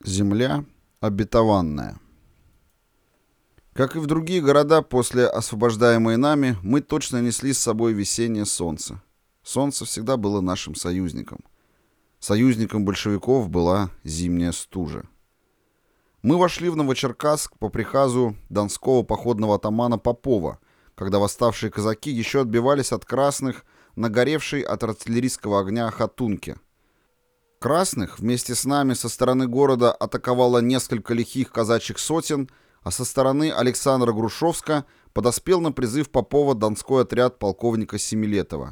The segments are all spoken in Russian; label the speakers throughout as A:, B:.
A: Земля обетованная. Как и в другие города, после освобождаемой нами, мы точно несли с собой весеннее солнце. Солнце всегда было нашим союзником. Союзником большевиков была зимняя стужа. Мы вошли в Новочеркасск по приказу донского походного атамана Попова, когда восставшие казаки еще отбивались от красных, нагоревшей от артиллерийского огня Хатунки. Красных вместе с нами со стороны города атаковало несколько лихих казачьих сотен, а со стороны Александра Грушевска подоспел на призыв Попова донской отряд полковника Семилетова.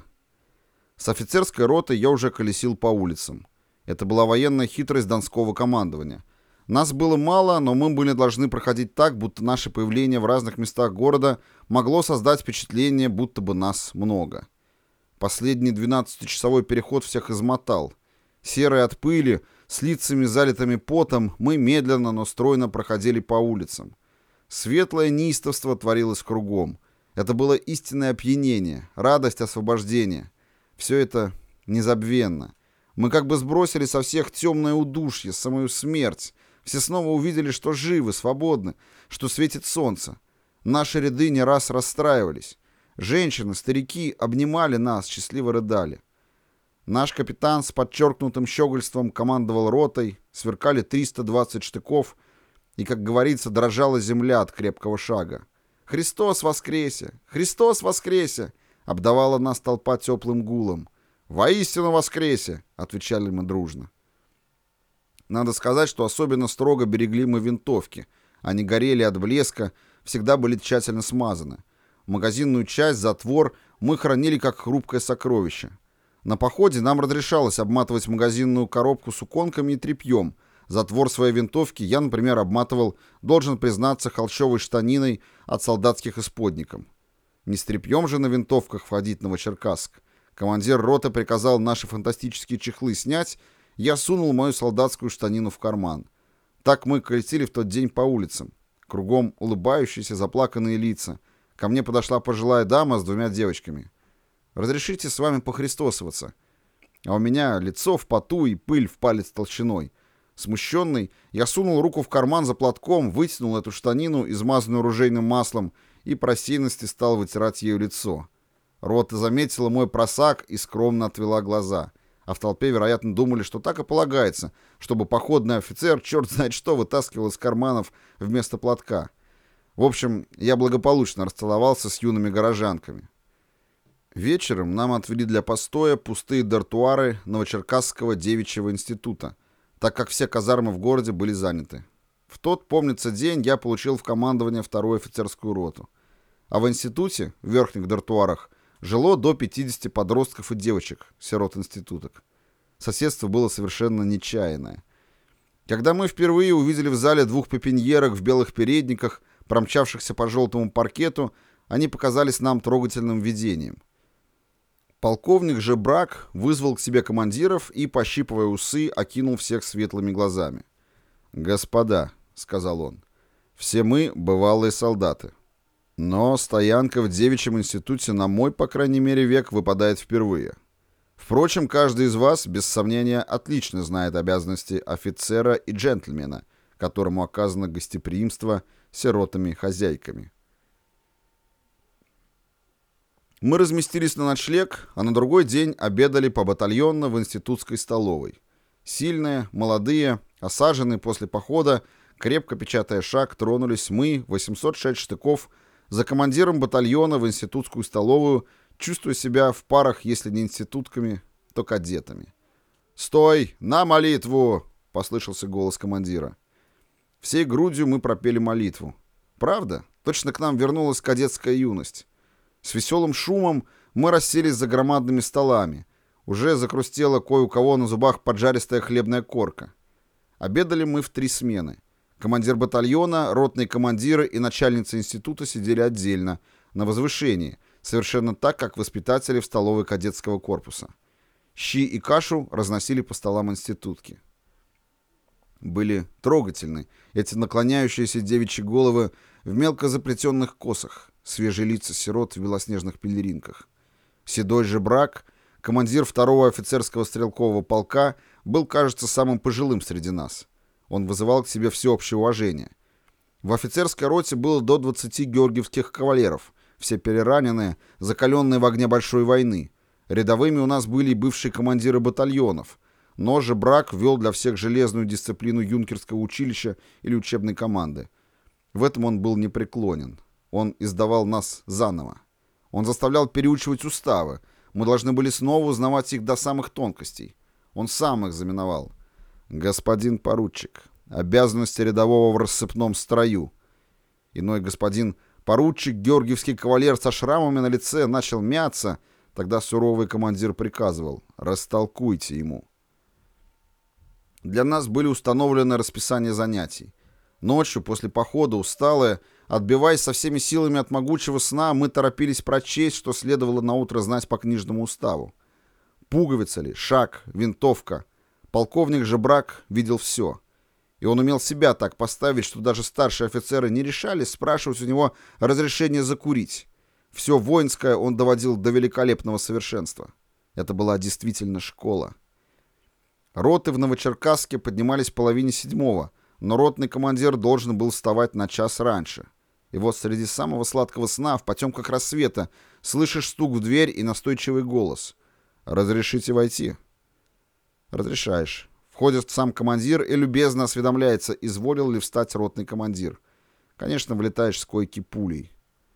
A: С офицерской ротой я уже колесил по улицам. Это была военная хитрость донского командования. Нас было мало, но мы были должны проходить так, будто наше появление в разных местах города могло создать впечатление, будто бы нас много. Последний 12-часовой переход всех измотал. Серые от пыли, с лицами залитыми потом, мы медленно, но стройно проходили по улицам. Светлое неистовство творилось кругом. Это было истинное опьянение, радость освобождения. Все это незабвенно. Мы как бы сбросили со всех темное удушье, самую смерть. Все снова увидели, что живы, свободны, что светит солнце. Наши ряды не раз расстраивались. Женщины, старики обнимали нас, счастливо рыдали. Наш капитан с подчеркнутым щегольством командовал ротой, сверкали 320 штыков, и, как говорится, дрожала земля от крепкого шага. «Христос воскресе! Христос воскресе!» — обдавала нас толпа теплым гулом. «Воистину воскресе!» — отвечали мы дружно. Надо сказать, что особенно строго берегли мы винтовки. Они горели от блеска, всегда были тщательно смазаны. Магазинную часть, затвор мы хранили как хрупкое сокровище. На походе нам разрешалось обматывать магазинную коробку суконками и тряпьем. Затвор своей винтовки я, например, обматывал, должен признаться, холщовой штаниной от солдатских исподников. Не с тряпьем же на винтовках входить в Новочеркасск. Командир роты приказал наши фантастические чехлы снять, я сунул мою солдатскую штанину в карман. Так мы колесили в тот день по улицам. Кругом улыбающиеся, заплаканные лица. Ко мне подошла пожилая дама с двумя девочками. «Разрешите с вами похристосоваться?» А у меня лицо в поту и пыль в палец толщиной. Смущенный, я сунул руку в карман за платком, вытянул эту штанину, измазанную ружейным маслом, и по рассеянности стал вытирать ею лицо. Рота заметила мой просак и скромно отвела глаза. А в толпе, вероятно, думали, что так и полагается, чтобы походный офицер, черт знает что, вытаскивал из карманов вместо платка. В общем, я благополучно расцеловался с юными горожанками. Вечером нам отвели для постоя пустые дартуары Новочеркасского девичьего института, так как все казармы в городе были заняты. В тот, помнится, день я получил в командование вторую офицерскую роту. А в институте, в верхних дартуарах, жило до 50 подростков и девочек, сирот-институток. Соседство было совершенно нечаянное. Когда мы впервые увидели в зале двух пепеньерок в белых передниках, промчавшихся по желтому паркету, они показались нам трогательным видением. Полковник же Брак вызвал к себе командиров и, пощипывая усы, окинул всех светлыми глазами. «Господа», — сказал он, — «все мы бывалые солдаты. Но стоянка в девичьем институте на мой, по крайней мере, век выпадает впервые. Впрочем, каждый из вас, без сомнения, отлично знает обязанности офицера и джентльмена, которому оказано гостеприимство сиротами-хозяйками». Мы разместились на ночлег, а на другой день обедали по-батальонно в институтской столовой. Сильные, молодые, осаженные после похода, крепко печатая шаг, тронулись мы, 806 штыков, за командиром батальона в институтскую столовую, чувствуя себя в парах, если не институтками, то кадетами. «Стой! На молитву!» — послышался голос командира. Всей грудью мы пропели молитву. Правда, точно к нам вернулась кадетская юность. С веселым шумом мы расселись за громадными столами. Уже закрустела кое у кого на зубах поджаристая хлебная корка. Обедали мы в 3 смены. Командир батальона, ротные командиры и начальница института сидели отдельно, на возвышении, совершенно так, как воспитатели в столовой кадетского корпуса. Щи и кашу разносили по столам институтки. Были трогательны эти наклоняющиеся девичьи головы в мелко заплетенных косах, свежие лица сирот в белоснежных пелеринках. Седой же Брак, командир 2-го офицерского стрелкового полка, был, кажется, самым пожилым среди нас. Он вызывал к себе всеобщее уважение. В офицерской роте было до 20 георгиевских кавалеров, все перераненные, закаленные в огне большой войны. Рядовыми у нас были и бывшие командиры батальонов, но Жебрак ввел для всех железную дисциплину юнкерского училища или учебной команды. В этом он был непреклонен. Он издавал нас заново. Он заставлял переучивать уставы. Мы должны были снова узнавать их до самых тонкостей. Он сам их заменовал. «Господин поручик, обязанности рядового в рассыпном строю». Иной господин поручик, георгиевский кавалер со шрамами на лице, начал мяться. Тогда суровый командир приказывал: «Растолкуйте ему». Для нас были установлены расписание занятий. Ночью, после похода, усталые, отбиваясь со всеми силами от могучего сна, мы торопились прочесть, что следовало наутро знать по книжному уставу. Пуговица ли, шаг, винтовка. Полковник Жебрак видел все. И он умел себя так поставить, что даже старшие офицеры не решались спрашивать у него разрешения закурить. Все воинское он доводил до великолепного совершенства. Это была действительно школа. Роты в Новочеркасске поднимались в половине 7-го, но ротный командир должен был вставать на час раньше. И вот среди самого сладкого сна, в потемках рассвета, слышишь стук в дверь и настойчивый голос: «Разрешите войти?» Разрешаешь. Входит сам командир и любезно осведомляется, изволил ли встать ротный командир. Конечно, влетаешь с койки пулей.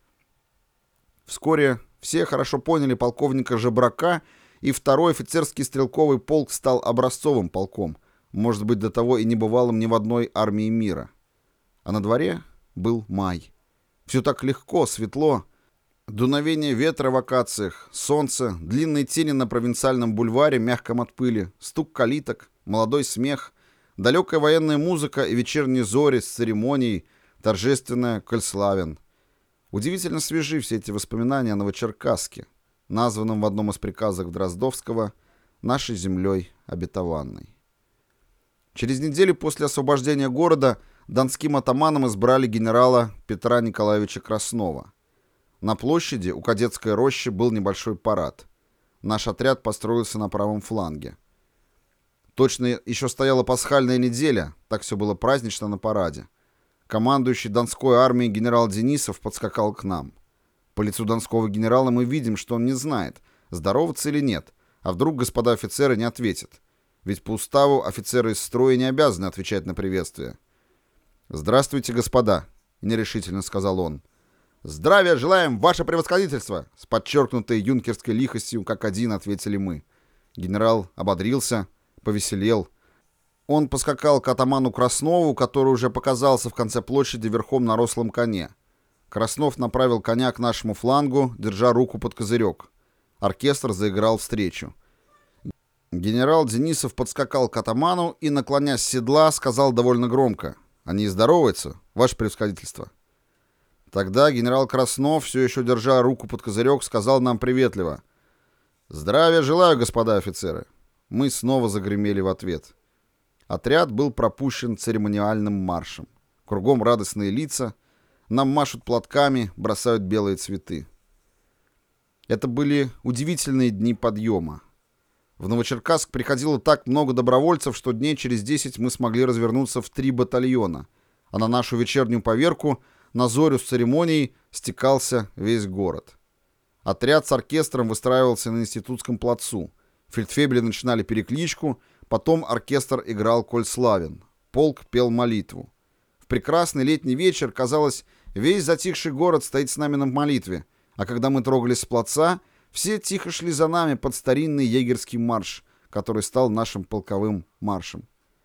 A: Вскоре все хорошо поняли полковника Жебрака, и второй офицерский стрелковый полк стал образцовым полком, может быть, до того и не бывалым ни в одной армии мира. А на дворе был май. Все так легко, светло. Дуновение ветра в акациях, солнце, длинные тени на провинциальном бульваре, мягком от пыли, стук калиток, молодой смех, далекая военная музыка и вечерние зори с церемонией, торжественная «Коль славен». Удивительно свежи все эти воспоминания о Новочеркасске, названном в одном из приказов Дроздовского «нашей землей обетованной». Через неделю после освобождения города донским атаманом избрали генерала Петра Николаевича Краснова. На площади у Кадетской рощи был небольшой парад. Наш отряд построился на правом фланге. Точно еще стояла пасхальная неделя, так все было празднично на параде. Командующий Донской армией генерал Денисов подскакал к нам. По лицу донского генерала мы видим, что он не знает, здороваться или нет, а вдруг господа офицеры не ответят. Ведь по уставу офицеры из строя не обязаны отвечать на приветствие. «Здравствуйте, господа», — нерешительно сказал он. «Здравия желаем, ваше превосходительство!» С подчеркнутой юнкерской лихостью, как один, ответили мы. Генерал ободрился, повеселел. Он поскакал к атаману Краснову, который уже показался в конце площади верхом на рослом коне. Краснов направил коня к нашему флангу, держа руку под козырек. Оркестр заиграл встречу. Генерал Денисов подскакал к атаману и, наклонясь с седла, сказал довольно громко: «Они здороваются, ваше превосходительство». Тогда генерал Краснов, все еще держа руку под козырек, сказал нам приветливо: «Здравия желаю, господа офицеры». Мы снова загремели в ответ. Отряд был пропущен церемониальным маршем. Кругом радостные лица. Нам машут платками, бросают белые цветы. Это были удивительные дни подъема. В Новочеркасск приходило так много добровольцев, что дней через 10 мы смогли развернуться в 3 батальона, а на нашу вечернюю поверку, на зорю с церемонией, стекался весь город. Отряд с оркестром выстраивался на Институтском плацу. Фельдфебели начинали перекличку, потом оркестр играл «Коль славен», полк пел молитву. В прекрасный летний вечер, казалось, весь затихший город стоит с нами на молитве, а когда мы трогались с плаца, все тихо шли за нами под старинный егерский марш, который стал нашим полковым маршем.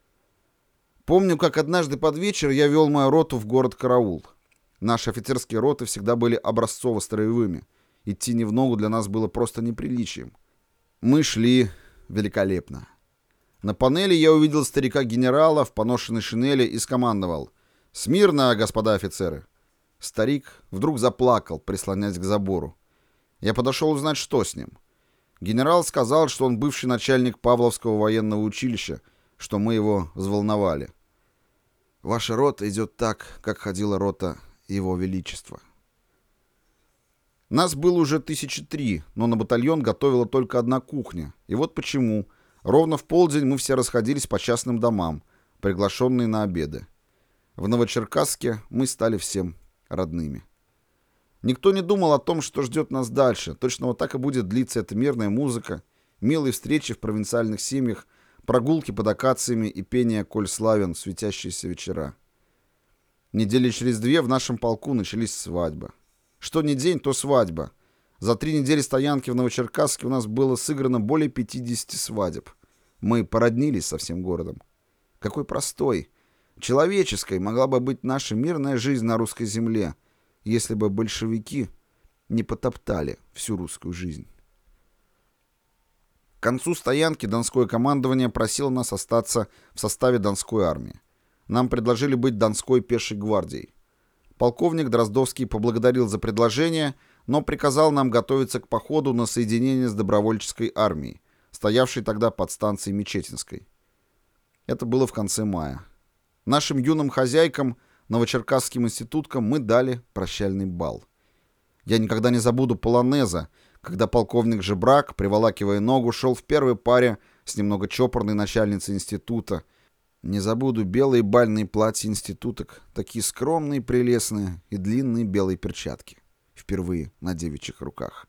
A: Помню, как однажды под вечер я вел мою роту в город-караул. Наши офицерские роты всегда были образцово-строевыми. Идти не в ногу для нас было просто неприличием. Мы шли великолепно. На панели я увидел старика-генерала в поношенной шинели и скомандовал: «Смирно, господа офицеры!» Старик вдруг заплакал, прислоняясь к забору. Я подошел узнать, что с ним. Генерал сказал, что он бывший начальник Павловского военного училища, что мы его взволновали. «Ваша рота идет так, как ходила рота Его Величества». Нас было уже 1003, но на батальон готовила только одна кухня. И вот почему. Ровно в полдень мы все расходились по частным домам. приглашенные на обеды. В Новочеркасске мы стали всем родными. Никто не думал о том, что ждет нас дальше. Точно вот так и будет длиться эта мирная музыка, милые встречи в провинциальных семьях, прогулки под акациями и пение «Коль славен» в светящиеся вечера. Недели через 2 в нашем полку начались свадьбы. Что ни день, то свадьба. За 3 недели стоянки в Новочеркасске у нас было сыграно более 50 свадеб. Мы породнились со всем городом. Какой простой, человеческой могла бы быть наша мирная жизнь на русской земле, если бы большевики не потоптали всю русскую жизнь. К концу стоянки Донское командование просило нас остаться в составе Донской армии. Нам предложили быть Донской пешей гвардией. Полковник Дроздовский поблагодарил за предложение, но приказал нам готовиться к походу на соединение с добровольческой армией, стоявшей тогда под станцией Мечетинской. Это было в конце мая. Нашим юным хозяйкам, новочеркасским институткам, мы дали прощальный бал. Я никогда не забуду полонеза, когда полковник Жебрак, приволакивая ногу, шел в первой паре с немного чопорной начальницей института. Не забуду белые бальные платья институток, такие скромные, прелестные, и длинные белые перчатки, впервые на девичьих руках.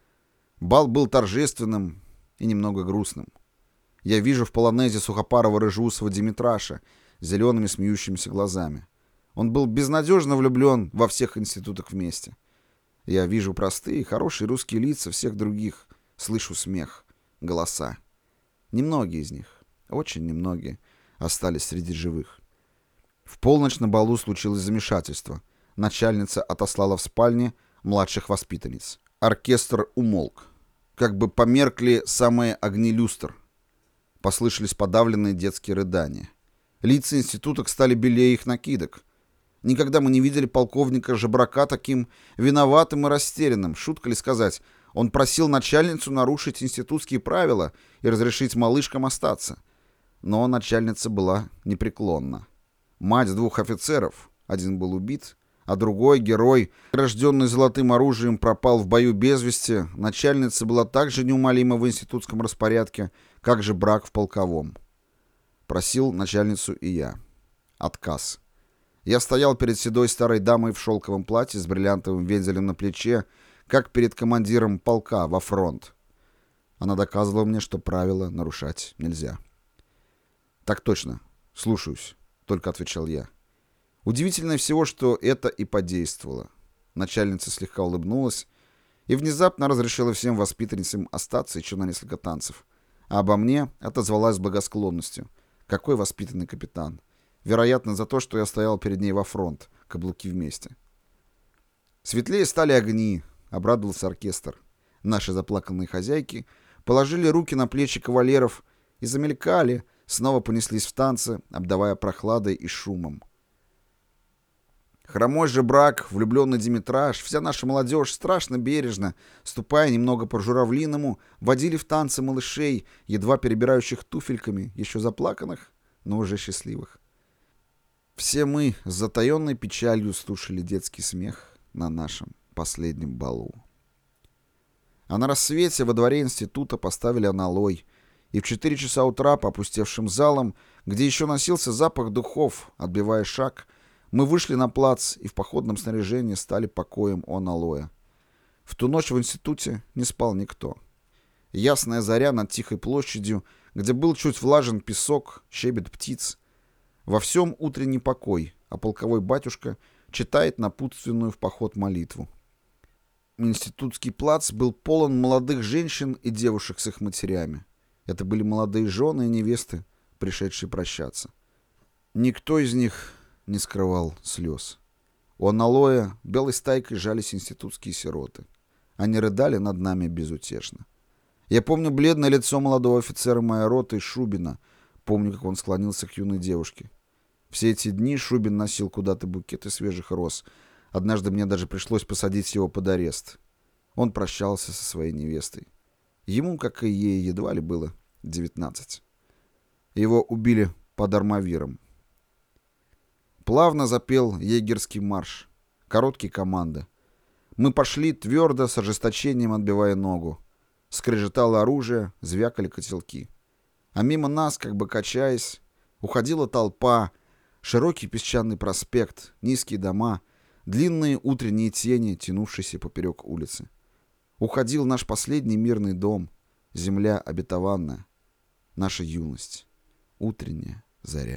A: Бал был торжественным и немного грустным. Я вижу в полонезе сухопарого рыжеусого Димитраша с зелеными смеющимися глазами. Он был безнадежно влюблен во всех институтах вместе. Я вижу простые, хорошие русские лица всех других, слышу смех, голоса. Немногие из них, очень немногие, остались среди живых. В полночь на балу случилось замешательство. Начальница отослала в спальне младших воспитанниц. Оркестр умолк. Как бы померкли самые огни люстр. Послышались подавленные детские рыдания. Лица институток стали белее их накидок. Никогда мы не видели полковника Жебрака таким виноватым и растерянным. Шутка ли сказать, он просил начальницу нарушить институтские правила и разрешить малышкам остаться. Но начальница была непреклонна. Мать 2 офицеров, один был убит, а другой, герой, рожденный золотым оружием, пропал в бою без вести, начальница была так же неумолима в институтском распорядке, как же брак в полковом. Просил начальницу и я. Отказ. Я стоял перед седой старой дамой в шелковом платье с бриллиантовым вензелем на плече, как перед командиром полка во фронт. Она доказывала мне, что правила нарушать нельзя. «Так точно. Слушаюсь», — только отвечал я. Удивительно всего, что это и подействовало. Начальница слегка улыбнулась и внезапно разрешила всем воспитанницам остаться еще на несколько танцев. А обо мне отозвалась с благосклонностью. Какой воспитанный капитан. Вероятно, за то, что я стоял перед ней во фронт, каблуки вместе. Светлее стали огни, обрадовался оркестр. Наши заплаканные хозяйки положили руки на плечи кавалеров и замелькали, снова понеслись в танцы, обдавая прохладой и шумом. Хромой Жебрак, влюбленный Димитраш, вся наша молодежь страшно бережно, ступая немного по-журавлиному, водили в танцы малышей, едва перебирающих туфельками, еще заплаканных, но уже счастливых. Все мы с затаенной печалью слушали детский смех на нашем последнем балу. А на рассвете во дворе института поставили аналой, и в 4 часа утра по опустевшим залам, где еще носился запах духов, отбивая шаг, мы вышли на плац и в походном снаряжении стали покоем у аналоя. В ту ночь в институте не спал никто. Ясная заря над тихой площадью, где был чуть влажен песок, щебет птиц. Во всем утренний покой, а полковой батюшка читает напутственную в поход молитву. Институтский плац был полон молодых женщин и девушек с их матерями. Это были молодые жены и невесты, пришедшие прощаться. Никто из них не скрывал слез. У аналоя белой стайкой жались институтские сироты. Они рыдали над нами безутешно. Я помню бледное лицо молодого офицера моей роты Шубина. Помню, как он склонился к юной девушке. Все эти дни Шубин носил куда-то букеты свежих роз. Однажды мне даже пришлось посадить его под арест. Он прощался со своей невестой. Ему, как и ей, едва ли было 19. Его убили под Армавиром. Плавно запел егерский марш. Короткие команды. Мы пошли твердо, с ожесточением отбивая ногу. Скрежетало оружие, звякали котелки. А мимо нас, как бы качаясь, Уходила толпа, широкий песчаный проспект, низкие дома, длинные утренние тени, тянувшиеся поперек улицы. Уходил наш последний мирный дом, земля обетованная, наша юность, утренняя заря.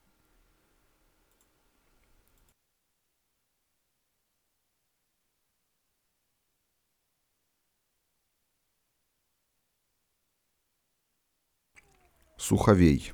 A: Суховей.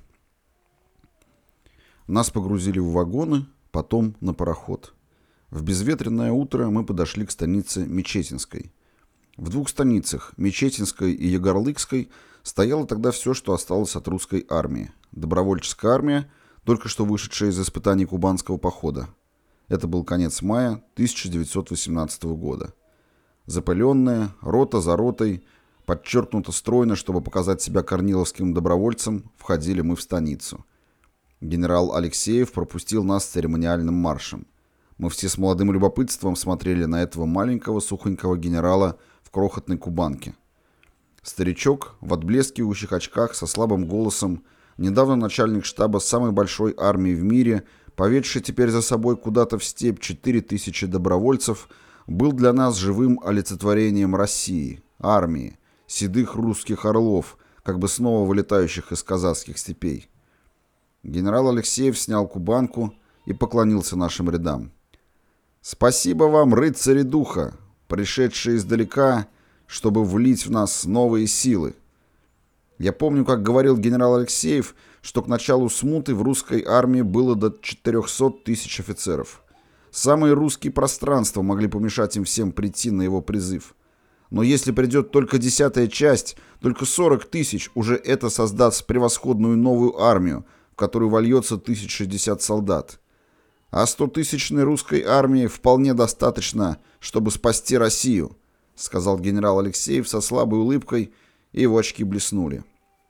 A: Нас погрузили в вагоны, потом на пароход. В безветренное утро мы подошли к станице Мечетинской. В двух станицах, Мечетинской и Егорлыкской, стояло тогда все, что осталось от русской армии. Добровольческая армия, только что вышедшая из испытаний Кубанского похода. Это был конец мая 1918 года. Запыленная, рота за ротой, подчеркнуто стройно, чтобы показать себя корниловским добровольцем, входили мы в станицу. Генерал Алексеев пропустил нас церемониальным маршем. Мы все с молодым любопытством смотрели на этого маленького сухонького генерала в крохотной кубанке. Старичок в отблескивающих очках со слабым голосом, недавно начальник штаба самой большой армии в мире, поведший теперь за собой куда-то в степь 4000 добровольцев, был для нас живым олицетворением России, армии, седых русских орлов, как бы снова вылетающих из казахских степей. Генерал Алексеев снял кубанку и поклонился нашим рядам. «Спасибо вам, рыцари духа, пришедшие издалека, чтобы влить в нас новые силы». Я помню, как говорил генерал Алексеев, что к началу смуты в русской армии было до 400 тысяч офицеров. Самые русские пространства могли помешать им всем прийти на его призыв. Но если придет только 10-я часть, только 40 тысяч, уже это создаст превосходную новую армию, в которую вольется 1060 солдат. А 100-тысячной русской армии вполне достаточно, чтобы спасти Россию, сказал генерал Алексеев со слабой улыбкой, и его очки блеснули.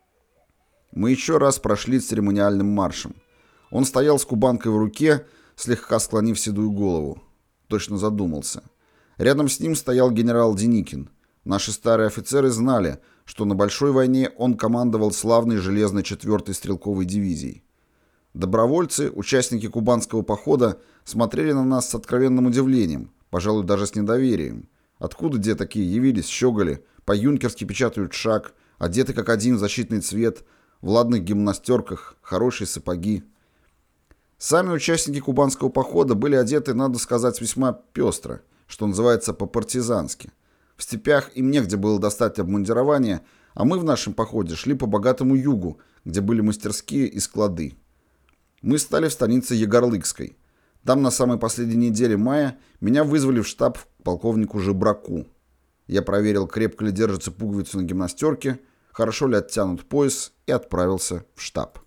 A: Мы еще раз прошли церемониальным маршем. Он стоял с кубанкой в руке, слегка склонив седую голову. Точно задумался. Рядом с ним стоял генерал Деникин. Наши старые офицеры знали, что на большой войне он командовал славной железной 4-й стрелковой дивизией. Добровольцы, участники Кубанского похода, смотрели на нас с откровенным удивлением, пожалуй, даже с недоверием. Откуда где такие явились, щеголи, по-юнкерски печатают шаг, одеты как один в защитный цвет, в ладных гимнастерках, хорошие сапоги. Сами участники Кубанского похода были одеты, надо сказать, весьма пестро, что называется по-партизански. В степях им негде было достать обмундирование, а мы в нашем походе шли по богатому югу, где были мастерские и склады. Мы стали в станице Егорлыкской. Там на самой последней неделе мая меня вызвали в штаб к полковнику Жебраку. Я проверил, крепко ли держится пуговица на гимнастерке, хорошо ли оттянут пояс, и отправился в штаб.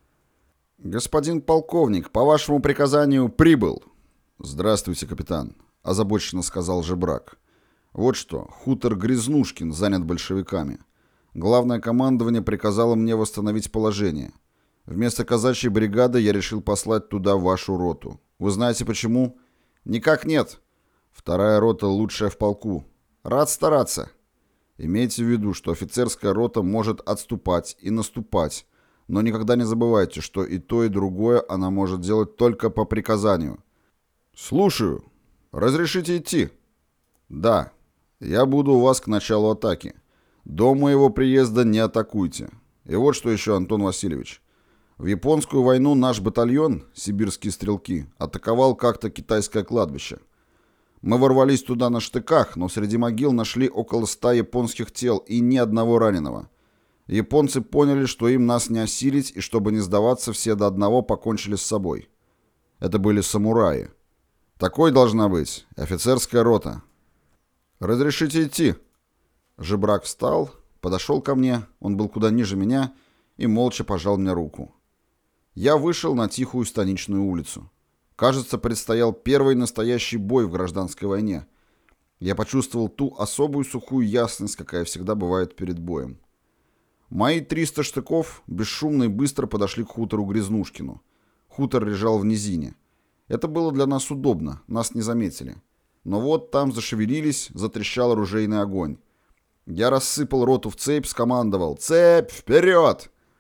A: «Господин полковник, по вашему приказанию прибыл». «Здравствуйте, капитан», — озабоченно сказал Жебрак. «Вот что, хутор Грязнушкин занят большевиками. Главное командование приказало мне восстановить положение. Вместо казачьей бригады я решил послать туда вашу роту. Вы знаете почему?» «Никак нет. Вторая рота лучшая в полку. Рад стараться. Имейте в виду, что офицерская рота может отступать и наступать, но никогда не забывайте, что и то, и другое она может делать только по приказанию». «Слушаю. Разрешите идти?» «Да. Я буду у вас к началу атаки. До моего приезда не атакуйте. И вот что еще, Антон Васильевич. В японскую войну наш батальон, сибирские стрелки, атаковал как-то китайское кладбище. Мы ворвались туда на штыках, но среди могил нашли около 100 японских тел и ни одного раненого. Японцы поняли, что им нас не осилить, и чтобы не сдаваться, все до одного покончили с собой. Это были самураи. Такой должна быть офицерская рота. «Разрешите идти?» Жебрак встал, подошел ко мне, он был куда ниже меня, и молча пожал мне руку. Я вышел на тихую станичную улицу. Кажется, предстоял первый настоящий бой в гражданской войне. Я почувствовал ту особую сухую ясность, какая всегда бывает перед боем. Мои 300 штыков бесшумно и быстро подошли к хутору Грязнушкину. Хутор лежал в низине. Это было для нас удобно, нас не заметили. Но вот там зашевелились, затрещал оружейный огонь. Я рассыпал роту в цепь, скомандовал: «Цепь, вперед!»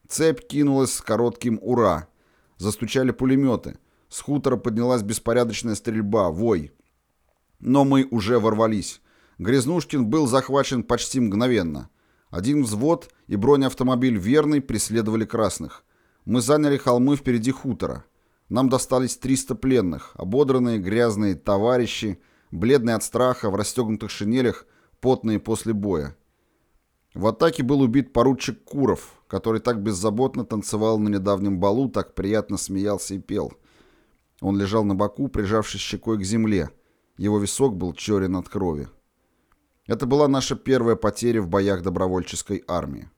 A: Цепь кинулась с коротким «Ура!». Застучали пулеметы. С хутора поднялась беспорядочная стрельба, вой. Но мы уже ворвались. Грязнушкин был захвачен почти мгновенно. Один взвод и бронеавтомобиль «Верный» преследовали красных. Мы заняли холмы впереди хутора. Нам достались 300 пленных, ободранные, грязные товарищи, бледные от страха, в расстегнутых шинелях, потные после боя. В атаке был убит поручик Куров, который так беззаботно танцевал на недавнем балу, так приятно смеялся и пел. Он лежал на боку, прижавшись щекой к земле. Его висок был черен от крови. Это была наша первая потеря в боях добровольческой армии.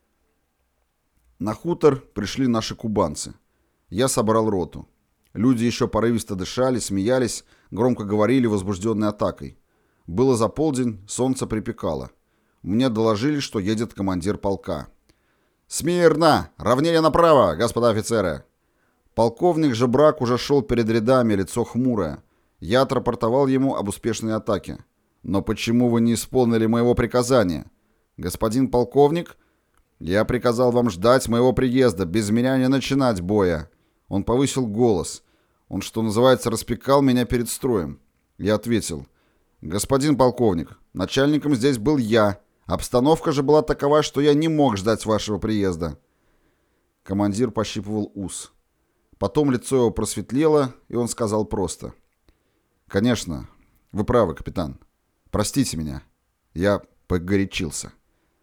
A: На хутор пришли наши кубанцы. Я собрал роту. Люди еще порывисто дышали, смеялись, громко говорили, возбужденной атакой. Было за полдень, солнце припекало. Мне доложили, что едет командир полка. «Смирно! Равнение направо, господа офицеры!» Полковник Жебрак уже шел перед рядами, лицо хмурое. Я отрапортовал ему об успешной атаке. «Но почему вы не исполнили моего приказания?» «Господин полковник, я приказал вам ждать моего приезда, без меня не начинать боя». Он повысил голос. Он, что называется, распекал меня перед строем. Я ответил: «Господин полковник, начальником здесь был я. Обстановка же была такова, что я не мог ждать вашего приезда». Командир пощипывал ус. Потом лицо его просветлело, и он сказал просто: «Конечно, вы правы, капитан. Простите меня. Я погорячился».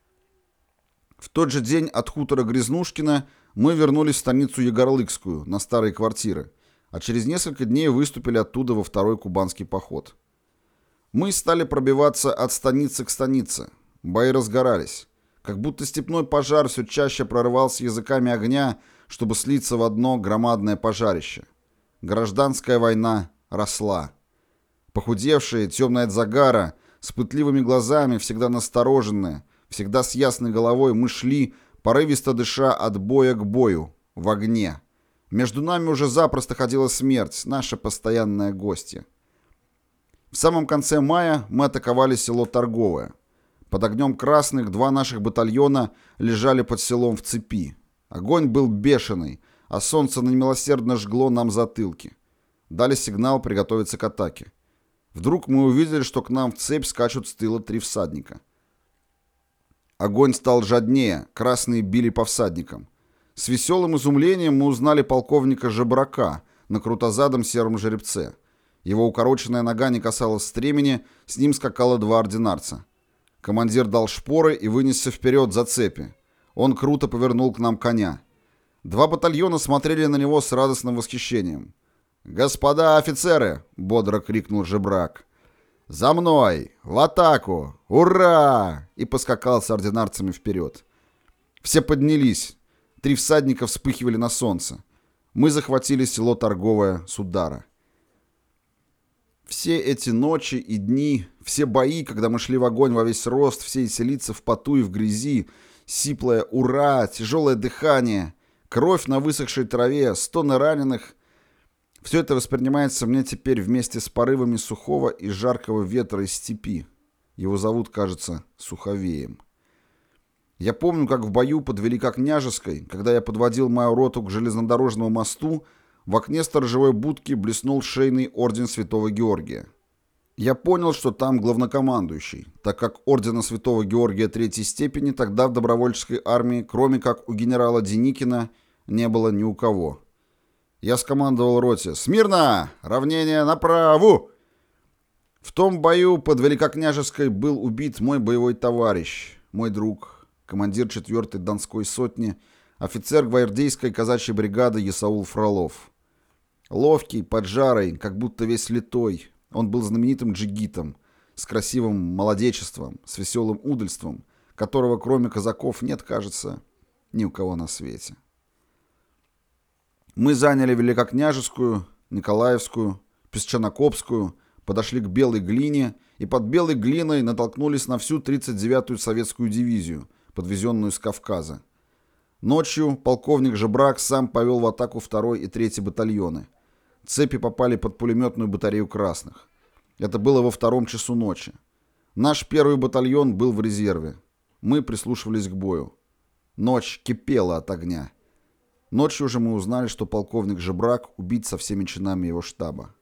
A: В тот же день от хутора Грязнушкина мы вернулись в станицу Егорлыкскую, на старые квартиры, а через несколько дней выступили оттуда во второй кубанский поход. Мы стали пробиваться от станицы к станице. Бои разгорались. Как будто степной пожар все чаще прорывался языками огня, чтобы слиться в одно громадное пожарище. Гражданская война росла. Похудевшие, темные от загара, с пытливыми глазами, всегда настороженные, всегда с ясной головой, мы шли, порывисто дыша от боя к бою, в огне. Между нами уже запросто ходила смерть, наша постоянная гостья. В самом конце мая мы атаковали село Торговое. Под огнем красных 2 наших батальона лежали под селом в цепи. Огонь был бешеный, а солнце немилосердно жгло нам затылки. Дали сигнал приготовиться к атаке. Вдруг мы увидели, что к нам в цепь скачут с тыла 3 всадника. Огонь стал жаднее, красные били по всадникам. С веселым изумлением мы узнали полковника Жебрака на крутозадом сером жеребце. Его укороченная нога не касалась стремени, с ним скакало 2 ординарца. Командир дал шпоры и вынесся вперед за цепи. Он круто повернул к нам коня. 2 батальона смотрели на него с радостным восхищением. «Господа офицеры!» — бодро крикнул Жебрак. «За мной! В атаку! Ура!» И поскакал с ординарцами вперед. Все поднялись. 3 всадника вспыхивали на солнце. Мы захватили село Торговое с удара. Все эти ночи и дни, все бои, когда мы шли в огонь во весь рост, все эти лица в поту и в грязи, сиплое «Ура!», тяжелое дыхание, кровь на высохшей траве, стоны раненых — все это воспринимается мне теперь вместе с порывами сухого и жаркого ветра из степи. Его зовут, кажется, Суховеем. Я помню, как в бою под Великокняжеской, когда я подводил мою роту к железнодорожному мосту, в окне сторожевой будки блеснул шейный орден Святого Георгия. Я понял, что там главнокомандующий, так как ордена Святого Георгия 3-й степени тогда в добровольческой армии, кроме как у генерала Деникина, не было ни у кого. Я скомандовал роте: «Смирно! Равнение направо!» В том бою под Великокняжеской был убит мой боевой товарищ, мой друг, командир 4-й Донской сотни, офицер гвардейской казачьей бригады Исаул Фролов. Ловкий, поджарый, как будто весь литой, он был знаменитым джигитом, с красивым молодечеством, с веселым удальством, которого кроме казаков нет, кажется, ни у кого на свете. Мы заняли Великокняжескую, Николаевскую, Песчанокопскую, подошли к Белой Глине и под Белой Глиной натолкнулись на всю 39-ю советскую дивизию, подвезенную с Кавказа. Ночью полковник Жебрак сам повел в атаку 2-й и 3-й батальоны. Цепи попали под пулеметную батарею красных. Это было во 2 часу ночи. Наш 1-й батальон был в резерве. Мы прислушивались к бою. Ночь кипела от огня. Ночью уже мы узнали, что полковник Жебрак убит со всеми чинами его штаба.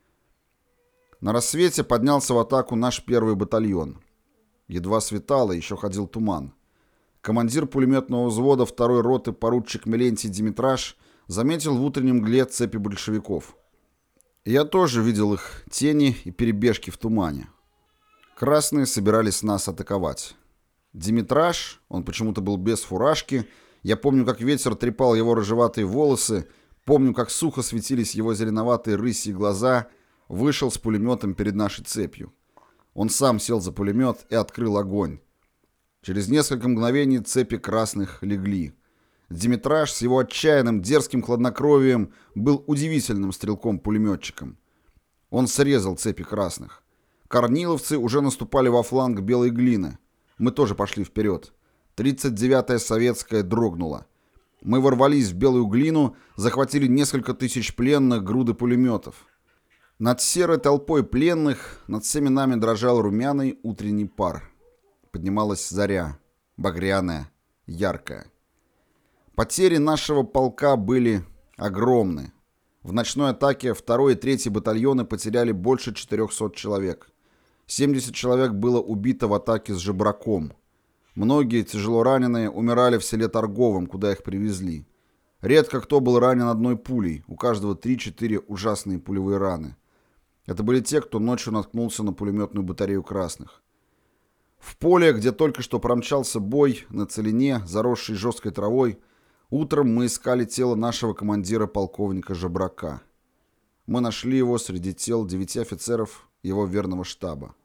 A: На рассвете поднялся в атаку наш первый батальон. Едва светало, еще ходил туман. Командир пулеметного взвода второй роты поручик Мелентий Димитраш заметил в утреннем мгле цепи большевиков. Я тоже видел их тени и перебежки в тумане. Красные собирались нас атаковать. Димитраш, он почему-то был без фуражки, я помню, как ветер трепал его рыжеватые волосы, помню, как сухо светились его зеленоватые рысьи глаза, вышел с пулеметом перед нашей цепью. Он сам сел за пулемет и открыл огонь. Через несколько мгновений цепи красных легли. Димитраш с его отчаянным, дерзким хладнокровием был удивительным стрелком-пулеметчиком. Он срезал цепи красных. Корниловцы уже наступали во фланг Белой Глины. Мы тоже пошли вперед. 39-я советская дрогнула. Мы ворвались в Белую Глину, захватили несколько тысяч пленных, груды пулеметов. Над серой толпой пленных, над всеми нами дрожал румяный утренний пар. Поднималась заря, багряная, яркая. Потери нашего полка были огромны. В ночной атаке 2-й и 3-й батальоны потеряли больше 400 человек. 70 человек было убито в атаке с Жебраком. Многие тяжело раненые умирали в селе Торговом, куда их привезли. Редко кто был ранен одной пулей, у каждого 3-4 ужасные пулевые раны. Это были те, кто ночью наткнулся на пулеметную батарею красных. В поле, где только что промчался бой, на целине, заросшей жесткой травой, утром мы искали тело нашего командира полковника Жебрака. Мы нашли его среди тел 9 офицеров его верного штаба.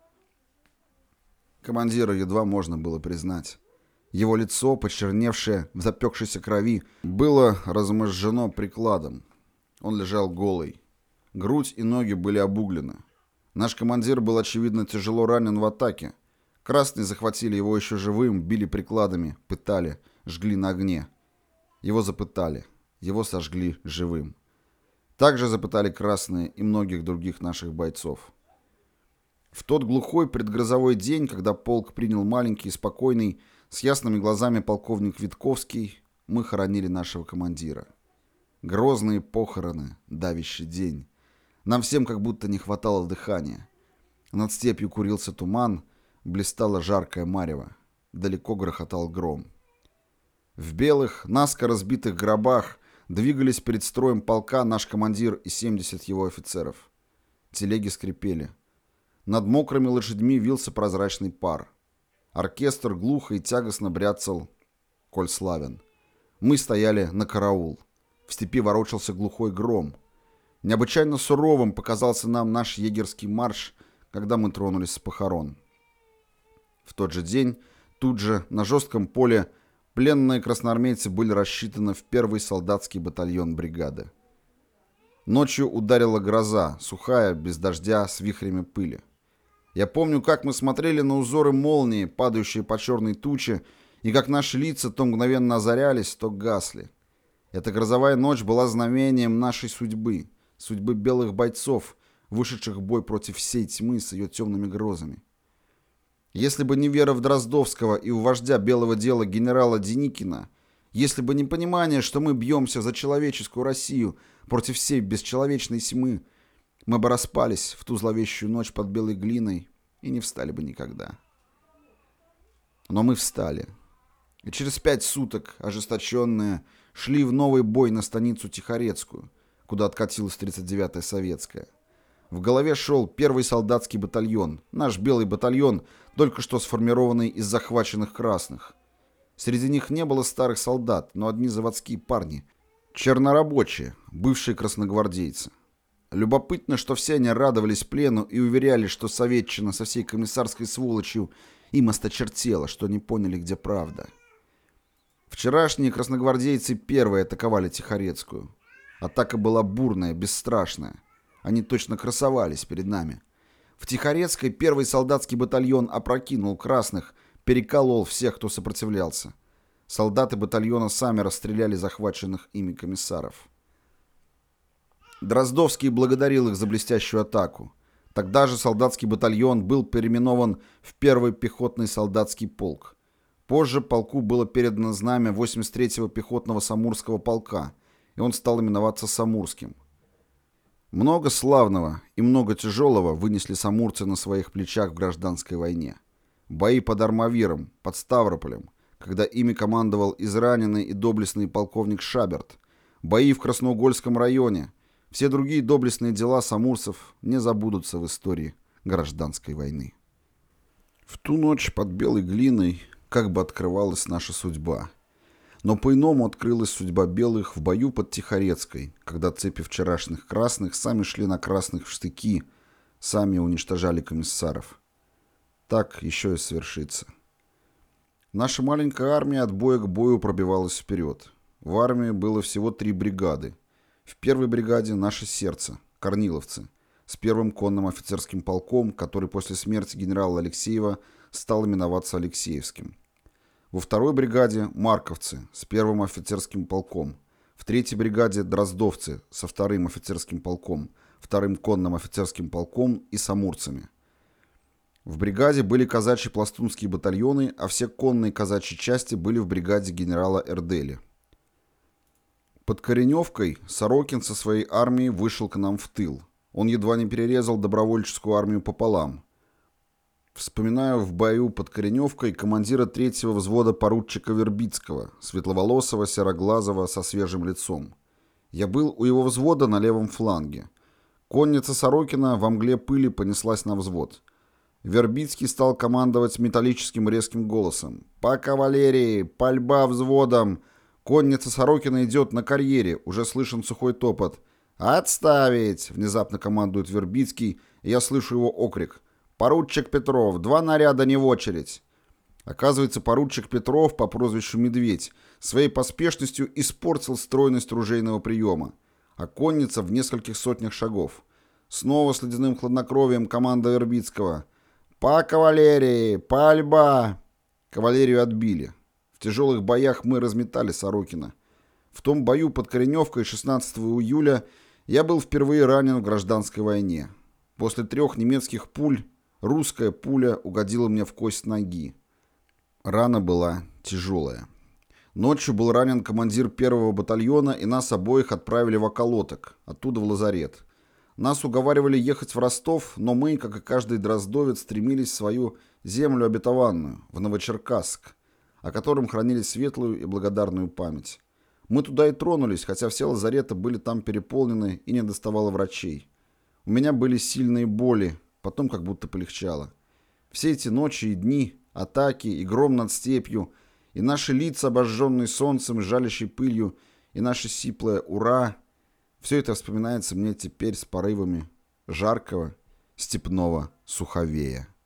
A: Командира едва можно было признать. Его лицо, почерневшее в запекшейся крови, было разможжено прикладом. Он лежал голый. Грудь и ноги были обуглены. Наш командир был, очевидно, тяжело ранен в атаке. Красные захватили его еще живым, били прикладами, пытали, жгли на огне. Его запытали, его сожгли живым. Также запытали красные и многих других наших бойцов. В тот глухой предгрозовой день, когда полк принял маленький и спокойный, с ясными глазами полковник Витковский, мы хоронили нашего командира. Грозные похороны, давящий день. Нам всем как будто не хватало дыхания. Над степью курился туман, блистало жаркое марево. Далеко грохотал гром. В белых, наскоро разбитых гробах двигались перед строем полка наш командир и 70 его офицеров. Телеги скрипели. Над мокрыми лошадьми вился прозрачный пар. Оркестр глухо и тягостно бряцал «Коль славен». Мы стояли на караул. В степи ворочался глухой гром. Необычайно суровым показался нам наш егерский марш, когда мы тронулись с похорон. В тот же день, тут же, на жестком поле, пленные красноармейцы были рассчитаны в 1-й солдатский батальон бригады. Ночью ударила гроза, сухая, без дождя, с вихрями пыли. Я помню, как мы смотрели на узоры молнии, падающие по черной туче, и как наши лица то мгновенно озарялись, то гасли. Эта грозовая ночь была знамением нашей судьбы, судьбы белых бойцов, вышедших в бой против всей тьмы с ее темными грозами. Если бы не вера в Дроздовского и у вождя белого дела генерала Деникина, если бы не понимание, что мы бьемся за человеческую Россию против всей бесчеловечной тьмы, мы бы распались в ту зловещую ночь под Белой Глиной и не встали бы никогда. Но мы встали. И через 5 суток, ожесточенные, шли в новый бой на станицу Тихорецкую, куда откатилась 39-я советская. В голове шел 1-й солдатский батальон, наш белый батальон, только что сформированный из захваченных красных. Среди них не было старых солдат, но одни заводские парни, чернорабочие, бывшие красногвардейцы. Любопытно, что все они радовались плену и уверяли, что советчина со всей комиссарской сволочью им осточертела, что не поняли, где правда. Вчерашние красногвардейцы первые атаковали Тихорецкую. Атака была бурная, бесстрашная. Они точно красовались перед нами. В Тихорецкой 1-й солдатский батальон опрокинул красных, переколол всех, кто сопротивлялся. Солдаты батальона сами расстреляли захваченных ими комиссаров. Дроздовский благодарил их за блестящую атаку. Тогда же солдатский батальон был переименован в 1-й пехотный солдатский полк. Позже полку было передано знамя 83-го пехотного Самурского полка, и он стал именоваться Самурским. Много славного и много тяжелого вынесли самурцы на своих плечах в гражданской войне. Бои под Армавиром, под Ставрополем, когда ими командовал израненный и доблестный полковник Шаберт, бои в Красноугольском районе, все другие доблестные дела самурцев не забудутся в истории гражданской войны. В ту ночь под белой глиной как бы открывалась наша судьба. Но по-иному открылась судьба белых в бою под Тихорецкой, когда цепи вчерашних красных сами шли на красных в штыки, сами уничтожали комиссаров. Так еще и свершится. Наша маленькая армия от боя к бою пробивалась вперед. В армии было всего 3 бригады. В первой бригаде наше сердце, корниловцы, с первым конным офицерским полком, который после смерти генерала Алексеева стал именоваться Алексеевским. Во второй бригаде марковцы с первым офицерским полком. В третьей бригаде дроздовцы со вторым офицерским полком, вторым конным офицерским полком и самурцами. В бригаде были казачьи пластунские батальоны, а все конные казачьи части были в бригаде генерала Эрдели. Под Кореневкой Сорокин со своей армией вышел к нам в тыл. Он едва не перерезал добровольческую армию пополам. Вспоминаю в бою под Кореневкой командира 3-го взвода поручика Вербицкого, светловолосого, сероглазого, со свежим лицом. Я был у его взвода на левом фланге. Конница Сорокина во мгле пыли понеслась на взвод. Вербицкий стал командовать металлическим резким голосом. «По кавалерии! Пальба взводом! Конница Сорокина идет на карьере!» Уже слышен сухой топот. «Отставить!» — внезапно командует Вербицкий, и я слышу его окрик. «Поручик Петров! 2 наряда не в очередь!» Оказывается, поручик Петров по прозвищу Медведь своей поспешностью испортил стройность ружейного приема, а конница в нескольких сотнях шагов. Снова с ледяным хладнокровием команда Вербицкого. «По кавалерии! Пальба!» Кавалерию отбили. В тяжелых боях мы разметали Сорокина. В том бою под Кореневкой 16 июля я был впервые ранен в гражданской войне. После 3 немецких пуль русская пуля угодила мне в кость ноги. Рана была тяжелая. Ночью был ранен командир 1-го батальона, и нас обоих отправили в околоток, оттуда в лазарет. Нас уговаривали ехать в Ростов, но мы, как и каждый дроздовец, стремились в свою землю обетованную, в Новочеркасск, о котором хранили светлую и благодарную память. Мы туда и тронулись, хотя все лазареты были там переполнены и не доставало врачей. У меня были сильные боли, потом как будто полегчало. Все эти ночи и дни, атаки и гром над степью, и наши лица, обожженные солнцем и жалящей пылью, и наше сиплое «Ура!» — все это вспоминается мне теперь с порывами жаркого степного суховея.